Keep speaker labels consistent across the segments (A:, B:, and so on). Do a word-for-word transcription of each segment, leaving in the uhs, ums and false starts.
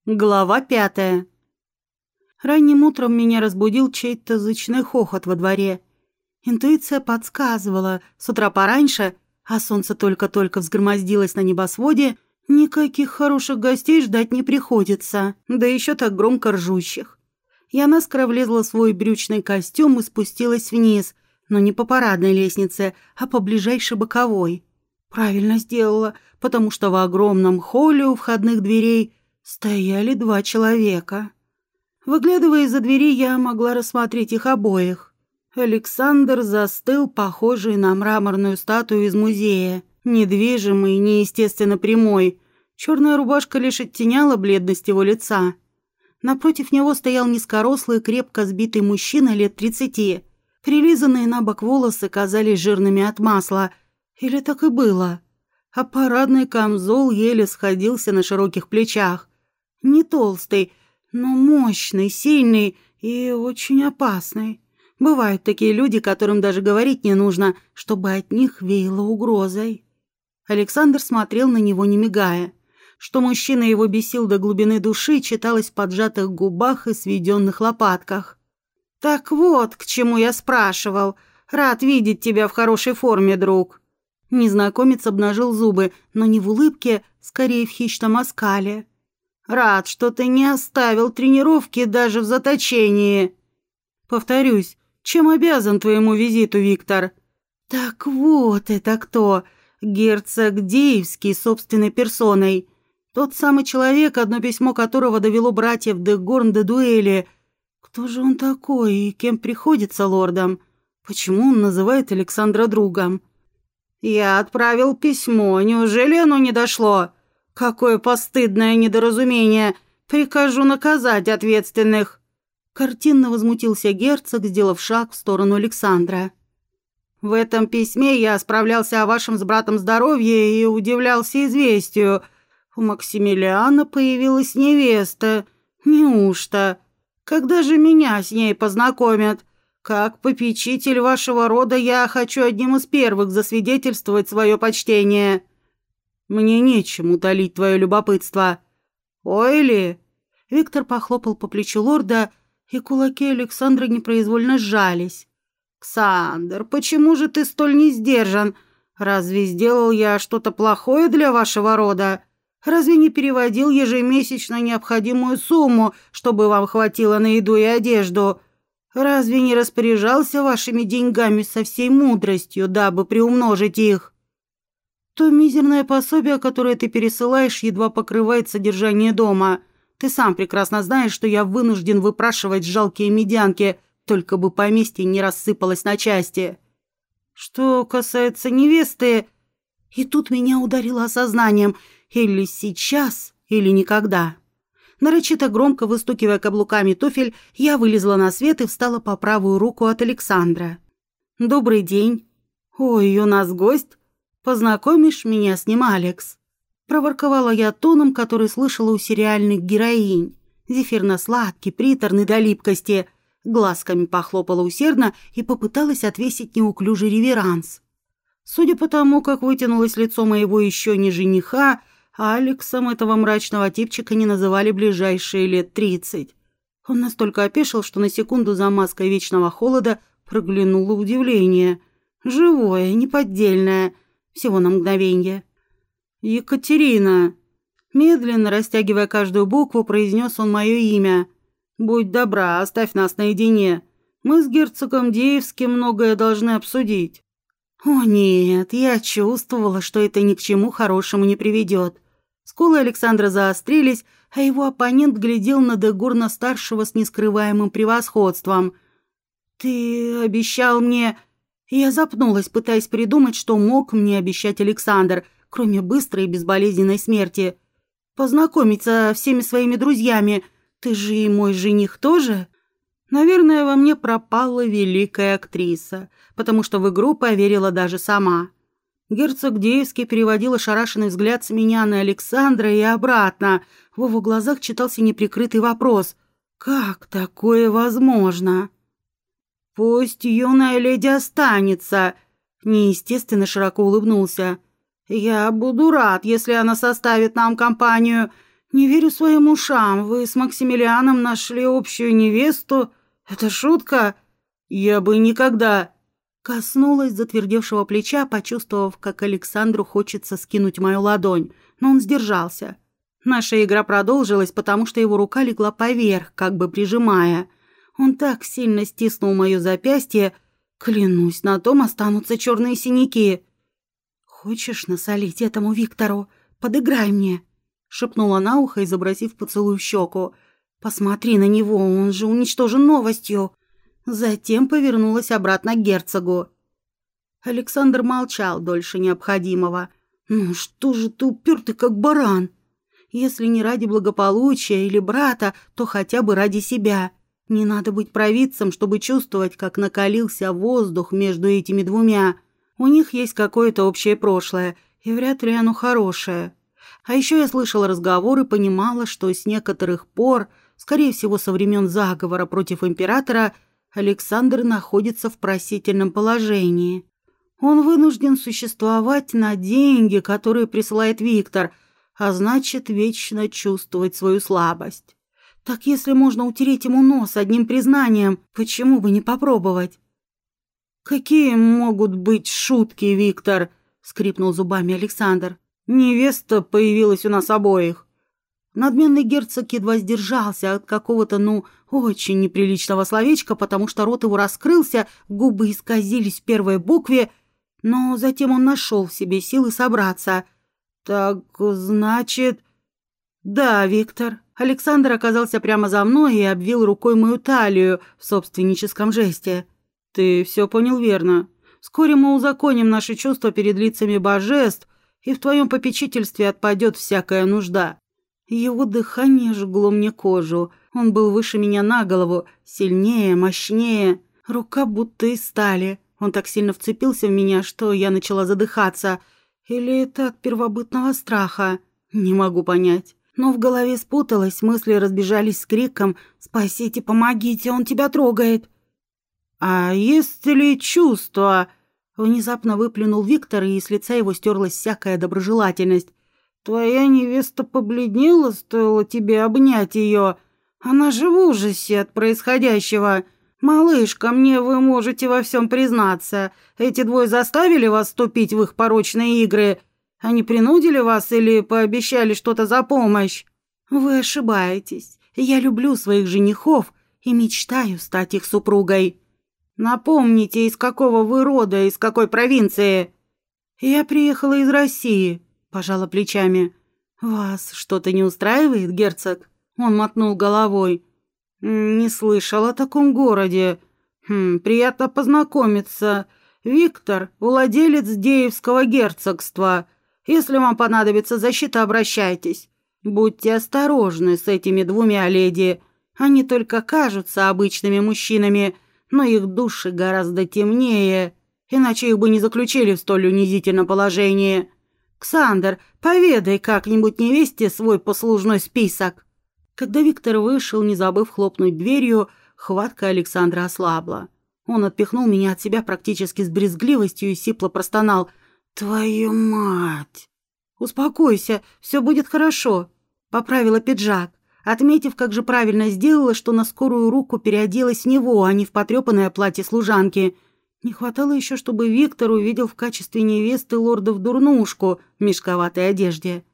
A: Глава пятая. Ранним утром меня разбудил чей-то зычный хохот во дворе. Интуиция подсказывала, с утра пораньше, а солнце только-только взгромоздилось на небосводе, никаких хороших гостей ждать не приходится, да еще так громко ржущих. Я наскоро влезла в свой брючный костюм и спустилась вниз, но не по парадной лестнице, а по ближайшей боковой. Правильно сделала, потому что в огромном холле у входных дверей стояли два человека. Выглядывая из-за двери, я могла рассмотреть их обоих. Александр застыл, похожий на мраморную статую из музея, недвижимый, неестественно прямой. Черная рубашка лишь оттеняла бледность его лица. Напротив него стоял низкорослый, крепко сбитый мужчина лет тридцати. Прилизанные на бок волосы казались жирными от масла. Или так и было. А парадный камзол еле сходился на широких плечах. Не толстый, но мощный, сильный и очень опасный. Бывают такие люди, которым даже говорить не нужно, чтобы от них веяло угрозой. Александр смотрел на него, не мигая. Что мужчина его бесил до глубины души, читалось в поджатых губах и сведенных лопатках. «Так вот, к чему я спрашивал. Рад видеть тебя в хорошей форме, друг». Незнакомец обнажил зубы, но не в улыбке, скорее в хищном оскале. «Рад, что ты не оставил тренировки даже в заточении». «Повторюсь, чем обязан твоему визиту, Виктор?» «Так вот это кто! Герцог Деевский собственной персоной. Тот самый человек, одно письмо которого довело братьев де Горн до дуэли. Кто же он такой и кем приходится лордом? Почему он называет Александра другом?» «Я отправил письмо. Неужели оно не дошло? Какое постыдное недоразумение! Прикажу наказать ответственных!» Картинно возмутился герцог, сделав шаг в сторону Александра. «В этом письме я справлялся о вашем с братом здоровье и удивлялся известию. У Максимилиана появилась невеста. Неужто? Когда же меня с ней познакомят? Как попечитель вашего рода я хочу одним из первых засвидетельствовать свое почтение». «Мне нечем утолить твое любопытство». «Ой ли!» Виктор похлопал по плечу лорда, и кулаки Александра непроизвольно сжались. «Ксандр, почему же ты столь не сдержан? Разве сделал я что-то плохое для вашего рода? Разве не переводил ежемесячно необходимую сумму, чтобы вам хватило на еду и одежду? Разве не распоряжался вашими деньгами со всей мудростью, дабы приумножить их? То мизерное пособие, которое ты пересылаешь, едва покрывает содержание дома. Ты сам прекрасно знаешь, что я вынужден выпрашивать жалкие медянки, только бы поместье не рассыпалось на части. Что касается невесты...» И тут меня ударило осознанием: или сейчас, или никогда. Нарочито громко выстукивая каблуками туфель, я вылезла на свет и встала по правую руку от Александра. «Добрый день. Ой, у нас гость. Познакомишь меня с ним, Алекс?» Проворковала я тоном, который слышала у сериальных героинь. Зефирно-сладкий, приторный до липкости. Глазками похлопала усердно и попыталась отвесить неуклюжий реверанс. Судя по тому, как вытянулось лицо моего еще не жениха, Алексом этого мрачного типчика не называли ближайшие лет тридцать. Он настолько опешил, что на секунду за маской вечного холода проглянуло удивление. Живое, неподдельное, всего на мгновенье. «Екатерина!» Медленно, растягивая каждую букву, произнес он мое имя. «Будь добра, оставь нас наедине. Мы с герцогом Деевским многое должны обсудить». О нет, я чувствовала, что это ни к чему хорошему не приведет. Скулы Александра заострились, а его оппонент глядел на де Горна-старшего с нескрываемым превосходством. «Ты обещал мне...» Я запнулась, пытаясь придумать, что мог мне обещать Александр, кроме быстрой и безболезненной смерти. «Познакомить со всеми своими друзьями. Ты же и мой жених тоже?» Наверное, во мне пропала великая актриса, потому что в игру поверила даже сама. Герцог Деевский переводил ошарашенный взгляд с меня на Александра и обратно. В его глазах читался неприкрытый вопрос: «Как такое возможно?» «Пусть юная леди останется», — неестественно широко улыбнулся. «Я буду рад, если она составит нам компанию. «Не верю своим ушам. Вы с Максимилианом нашли общую невесту? Это шутка? Я бы никогда...» Коснулась затвердевшего плеча, почувствовав, как Александру хочется скинуть мою ладонь, но он сдержался. Наша игра продолжилась, потому что его рука легла поверх, как бы прижимая. Он так сильно стиснул мое запястье, клянусь, на том останутся черные синяки. «Хочешь насолить этому Виктору? Подыграй мне!» — шепнула на ухо, изобразив поцелуй в щеку. «Посмотри на него, он же уничтожен новостью!» Затем повернулась обратно к герцогу. Александр молчал дольше необходимого. «Ну что же ты упертый, как баран? Если не ради благополучия или брата, то хотя бы ради себя. Не надо быть провидцем, чтобы чувствовать, как накалился воздух между этими двумя. У них есть какое-то общее прошлое, и вряд ли оно хорошее. А еще я слышала разговор и понимала, что с некоторых пор, скорее всего, со времен заговора против императора, Александр находится в просительном положении. Он вынужден существовать на деньги, которые присылает Виктор, а значит, вечно чувствовать свою слабость. Так если можно утереть ему нос одним признанием, почему бы не попробовать? «Какие могут быть шутки, Виктор?» — скрипнул зубами Александр. «Невеста появилась у нас обоих». Надменный герцог едва сдержался от какого-то, ну, очень неприличного словечка, потому что рот его раскрылся, губы исказились в первой букве, но затем он нашел в себе силы собраться. «Так, значит...» «Да, Виктор». Александр оказался прямо за мной и обвил рукой мою талию в собственническом жесте. «Ты все понял верно. Вскоре мы узаконим наши чувства перед лицами божеств, и в твоем попечительстве отпадет всякая нужда». Его дыхание жгло мне кожу. Он был выше меня на голову, сильнее, мощнее. Рука будто из стали. Он так сильно вцепился в меня, что я начала задыхаться. Или это от первобытного страха? Не могу понять. Но в голове спуталось, мысли разбежались с криком «Спасите, помогите, он тебя трогает!» «А есть ли чувство?» Внезапно выплюнул Виктор, и с лица его стерлась всякая доброжелательность. «Твоя невеста побледнела, стоило тебе обнять ее. Она же в ужасе от происходящего. Малышка, мне вы можете во всем признаться. Эти двое заставили вас вступить в их порочные игры? Они принудили вас или пообещали что-то за помощь?» «Вы ошибаетесь. Я люблю своих женихов и мечтаю стать их супругой». «Напомните, из какого вы рода, из какой провинции?» «Я приехала из России», — пожала плечами. «Вас что-то не устраивает, герцог?» Он мотнул головой. «Не слышал о таком городе. Хм, приятно познакомиться. Виктор, владелец Деевского герцогства. Если вам понадобится защита, обращайтесь. Будьте осторожны с этими двумя леди. Они только кажутся обычными мужчинами, но их души гораздо темнее, иначе их бы не заключили в столь унизительном положении. Ксандр, поведай как-нибудь невесте свой послужной список». Когда Виктор вышел, не забыв хлопнуть дверью, хватка Александра ослабла. Он отпихнул меня от себя практически с брезгливостью и сипло простонал: «Твою мать!» «Успокойся, все будет хорошо», — поправила пиджак, отметив, как же правильно сделала, что на скорую руку переоделась в него, а не в потрепанное платье служанки. Не хватало еще, чтобы Виктор увидел в качестве невесты лорда в дурнушку в мешковатой одежде.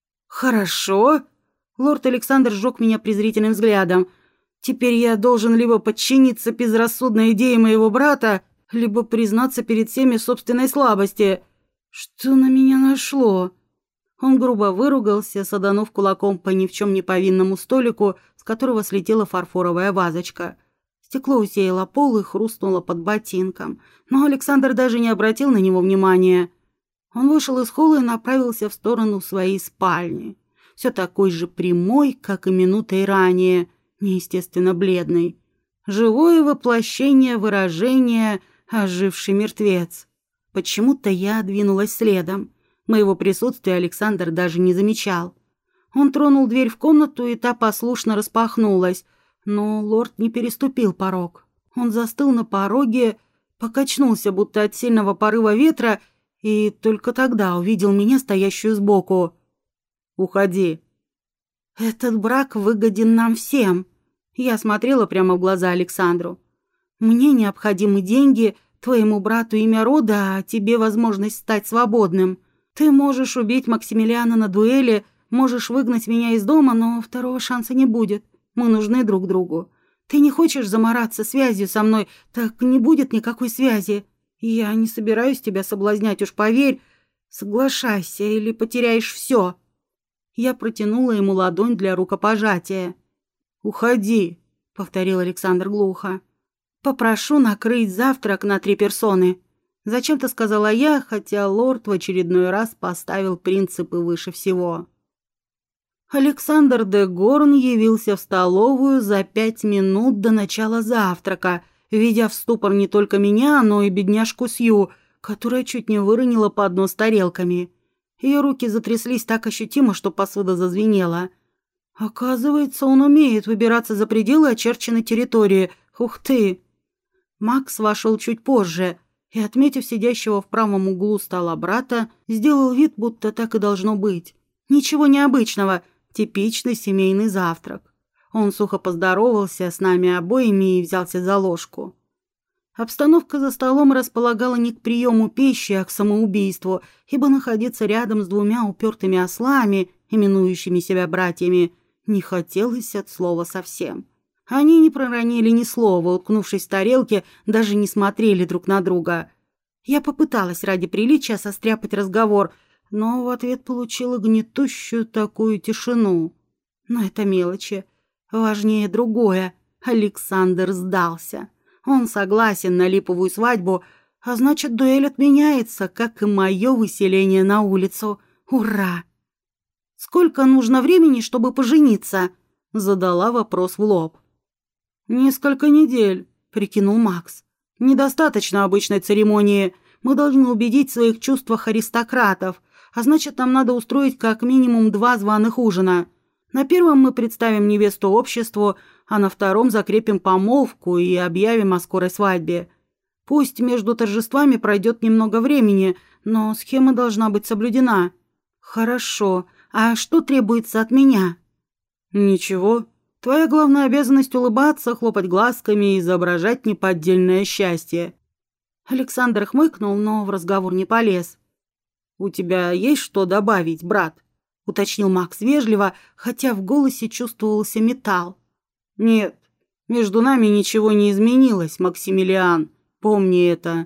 A: «Хорошо?» Лорд Александр сжег меня презрительным взглядом. «Теперь я должен либо подчиниться безрассудной идее моего брата, либо признаться перед всеми в собственной слабости. Что на меня нашло?» Он грубо выругался, саданув кулаком по ни в чем не повинному столику, с которого слетела фарфоровая вазочка. Стекло усеяло пол и хрустнуло под ботинком, но Александр даже не обратил на него внимания. Он вышел из холла и направился в сторону своей спальни. Все такой же прямой, как и минутой ранее, неестественно бледный. Живое воплощение выражения «оживший мертвец». Почему-то я двинулась следом. Моего присутствия Александр даже не замечал. Он тронул дверь в комнату, и та послушно распахнулась, но лорд не переступил порог. Он застыл на пороге, покачнулся, будто от сильного порыва ветра, и только тогда увидел меня, стоящую сбоку. «Уходи». Этот брак выгоден нам всем. Я смотрела прямо в глаза Александру. Мне необходимы деньги, твоему брату имя рода, а тебе возможность стать свободным. Ты можешь убить Максимилиана на дуэли, можешь выгнать меня из дома, но второго шанса не будет. Мы нужны друг другу. Ты не хочешь замораться связью со мной, так не будет никакой связи. Я не собираюсь тебя соблазнять, уж поверь. Соглашайся, или потеряешь все. Я протянула ему ладонь для рукопожатия. «Уходи», — повторил Александр глухо. «Попрошу накрыть завтрак на три персоны», — зачем-то сказала я, хотя лорд в очередной раз поставил принципы выше всего. Александр де Горн явился в столовую за пять минут до начала завтрака, введя в ступор не только меня, но и бедняжку Сью, которая чуть не выронила поднос с тарелками. Ее руки затряслись так ощутимо, что посуда зазвенела. Оказывается, он умеет выбираться за пределы очерченной территории. Ух ты! Макс вошел чуть позже и, отметив сидящего в правом углу стола брата, сделал вид, будто так и должно быть. Ничего необычного, типичный семейный завтрак. Он сухо поздоровался с нами обоими и взялся за ложку. Обстановка за столом располагала не к приему пищи, а к самоубийству, ибо находиться рядом с двумя упертыми ослами, именующими себя братьями, не хотелось от слова совсем. Они не проронили ни слова, уткнувшись в тарелки, даже не смотрели друг на друга. Я попыталась ради приличия состряпать разговор, но в ответ получила гнетущую такую тишину. Но это мелочи. Важнее другое. Александр сдался. Он согласен на липовую свадьбу, а значит, дуэль отменяется, как и мое выселение на улицу. Ура! «Сколько нужно времени, чтобы пожениться?» — задала вопрос в лоб. «Несколько недель», — прикинул Макс. «Недостаточно обычной церемонии. Мы должны убедить в своих чувствах аристократов, а значит, нам надо устроить как минимум два званых ужина. На первом мы представим невесту обществу, а на втором закрепим помолвку и объявим о скорой свадьбе. Пусть между торжествами пройдет немного времени, но схема должна быть соблюдена». «Хорошо. А что требуется от меня?» «Ничего. Твоя главная обязанность — улыбаться, хлопать глазками и изображать неподдельное счастье». Александр хмыкнул, но в разговор не полез. «У тебя есть что добавить, брат?» — уточнил Макс вежливо, хотя в голосе чувствовался металл. «Нет, между нами ничего не изменилось, Максимилиан. Помни это».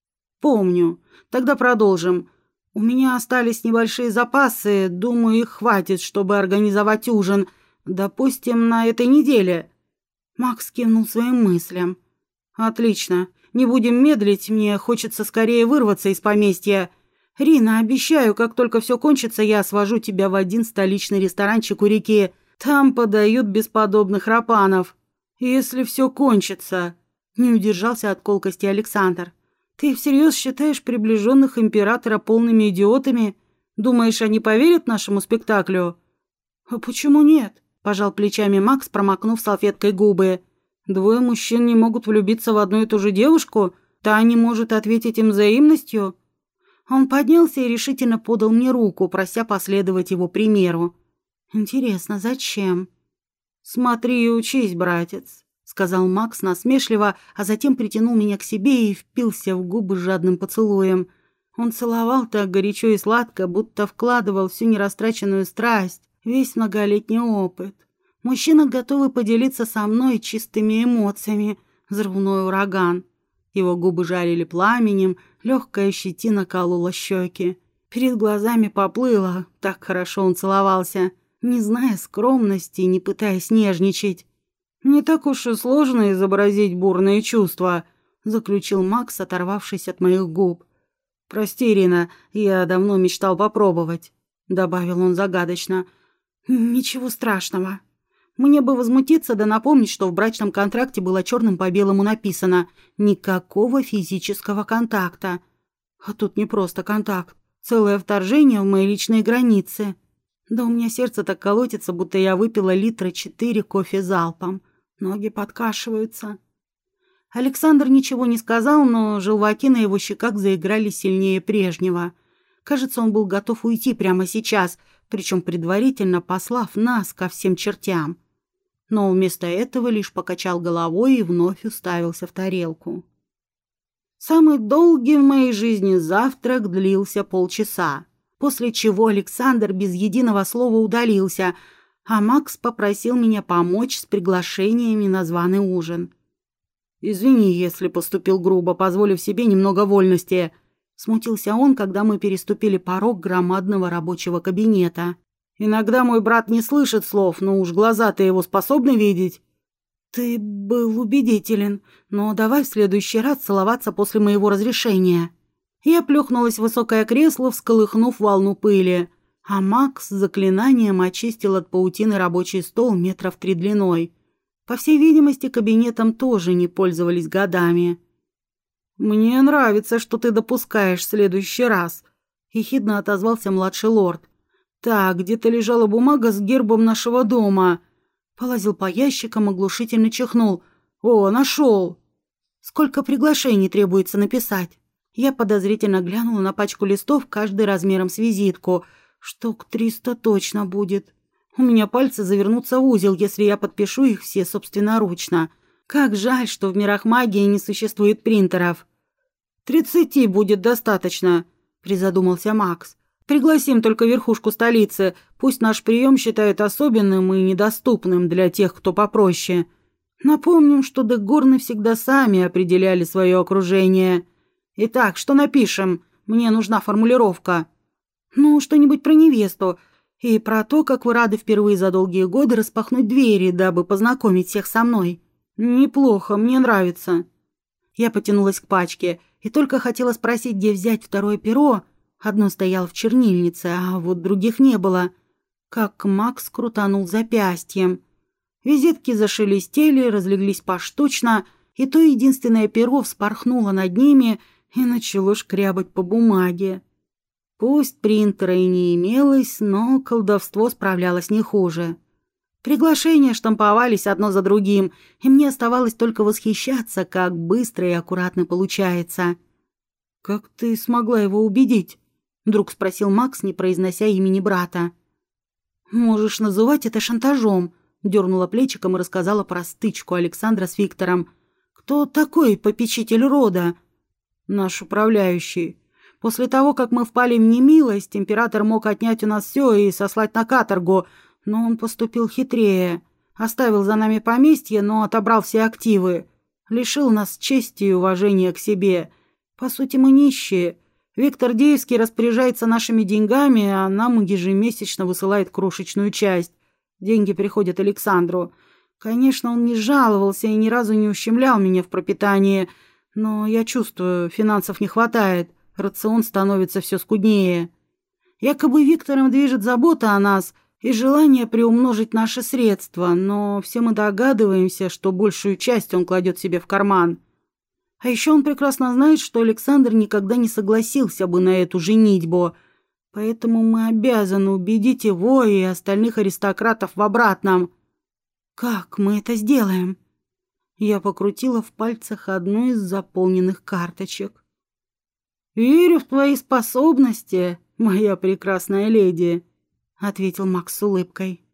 A: «Помню. Тогда продолжим. У меня остались небольшие запасы, думаю, их хватит, чтобы организовать ужин. Допустим, на этой неделе». Макс кивнул своим мыслям. «Отлично. Не будем медлить, мне хочется скорее вырваться из поместья. Рина, обещаю, как только все кончится, я свожу тебя в один столичный ресторанчик у реки. Там подают бесподобных рапанов. Если все кончится». Не удержался от колкости Александр. «Ты всерьез считаешь приближенных императора полными идиотами? Думаешь, они поверят нашему спектаклю?» «А почему нет?» – пожал плечами Макс, промокнув салфеткой губы. «Двое мужчин не могут влюбиться в одну и ту же девушку? Та не может ответить им взаимностью?» Он поднялся и решительно подал мне руку, прося последовать его примеру. «Интересно, зачем?» «Смотри и учись, братец», — сказал Макс насмешливо, а затем притянул меня к себе и впился в губы жадным поцелуем. Он целовал так горячо и сладко, будто вкладывал всю нерастраченную страсть, весь многолетний опыт. Мужчина готовый поделиться со мной чистыми эмоциями, взрывной ураган. Его губы жарили пламенем, легкая щетина колола щеки. Перед глазами поплыло, так хорошо он целовался, не зная скромности, не пытаясь нежничать. «Не так уж и сложно изобразить бурные чувства», — заключил Макс, оторвавшись от моих губ. «Прости, Ирина, я давно мечтал попробовать», — добавил он загадочно. «Ничего страшного. Мне бы возмутиться да напомнить, что в брачном контракте было черным по белому написано «никакого физического контакта». А тут не просто контакт, целое вторжение в мои личные границы. Да у меня сердце так колотится, будто я выпила литра четыре кофе залпом. Ноги подкашиваются». Александр ничего не сказал, но желваки на его щеках заиграли сильнее прежнего. Кажется, он был готов уйти прямо сейчас, причем предварительно послав нас ко всем чертям. Но вместо этого лишь покачал головой и вновь уставился в тарелку. Самый долгий в моей жизни завтрак длился полчаса, после чего Александр без единого слова удалился, а Макс попросил меня помочь с приглашениями на званый ужин. «Извини, если поступил грубо, позволив себе немного вольности», — смутился он, когда мы переступили порог громадного рабочего кабинета. «Иногда мой брат не слышит слов, но уж глаза-то его способны видеть». «Ты был убедителен, но давай в следующий раз целоваться после моего разрешения». Я плюхнулась в высокое кресло, всколыхнув волну пыли, а Макс с заклинанием очистил от паутины рабочий стол метров три длиной. По всей видимости, кабинетом тоже не пользовались годами. «Мне нравится, что ты допускаешь в следующий раз», — ехидно отозвался младший лорд. «Так, где-то лежала бумага с гербом нашего дома». Полазил по ящикам, оглушительно чихнул. «О, нашел!» «Сколько приглашений требуется написать?» Я подозрительно глянула на пачку листов, каждый размером с визитку. Штук триста точно будет. У меня пальцы завернутся в узел, если я подпишу их все собственноручно. Как жаль, что в мирах магии не существует принтеров. «Тридцати будет достаточно», — призадумался Макс. «Пригласим только верхушку столицы. Пусть наш прием считают особенным и недоступным для тех, кто попроще. Напомним, что дегорны всегда сами определяли свое окружение. Итак, что напишем? Мне нужна формулировка». «Ну, что-нибудь про невесту. И про то, как вы рады впервые за долгие годы распахнуть двери, дабы познакомить всех со мной». «Неплохо, мне нравится». Я потянулась к пачке и только хотела спросить, где взять второе перо. Одно стояло в чернильнице, а вот других не было. Как Макс крутанул запястьем. Визитки зашелестели, разлеглись поштучно, и то единственное перо вспорхнуло над ними и начало шкрябать по бумаге. Пусть принтера и не имелось, но колдовство справлялось не хуже. Приглашения штамповались одно за другим, и мне оставалось только восхищаться, как быстро и аккуратно получается. «Как ты смогла его убедить?» — вдруг спросил Макс, не произнося имени брата. «Можешь называть это шантажом», — дернула плечиком и рассказала про стычку Александра с Виктором. «Кто такой попечитель рода?» «Наш управляющий. После того, как мы впали в немилость, император мог отнять у нас все и сослать на каторгу, но он поступил хитрее. Оставил за нами поместье, но отобрал все активы. Лишил нас чести и уважения к себе. По сути, мы нищие. Виктор Деевский распоряжается нашими деньгами, а нам ежемесячно высылает крошечную часть. Деньги приходят Александру. Конечно, он не жаловался и ни разу не ущемлял меня в пропитании, но я чувствую, финансов не хватает, рацион становится все скуднее. Якобы Виктором движет забота о нас и желание приумножить наши средства, но все мы догадываемся, что большую часть он кладет себе в карман. А еще он прекрасно знает, что Александр никогда не согласился бы на эту женитьбу, поэтому мы обязаны убедить его и остальных аристократов в обратном. Как мы это сделаем? Я покрутила в пальцах одну из заполненных карточек. «Верю в твои способности, моя прекрасная леди», — ответил Макс с улыбкой.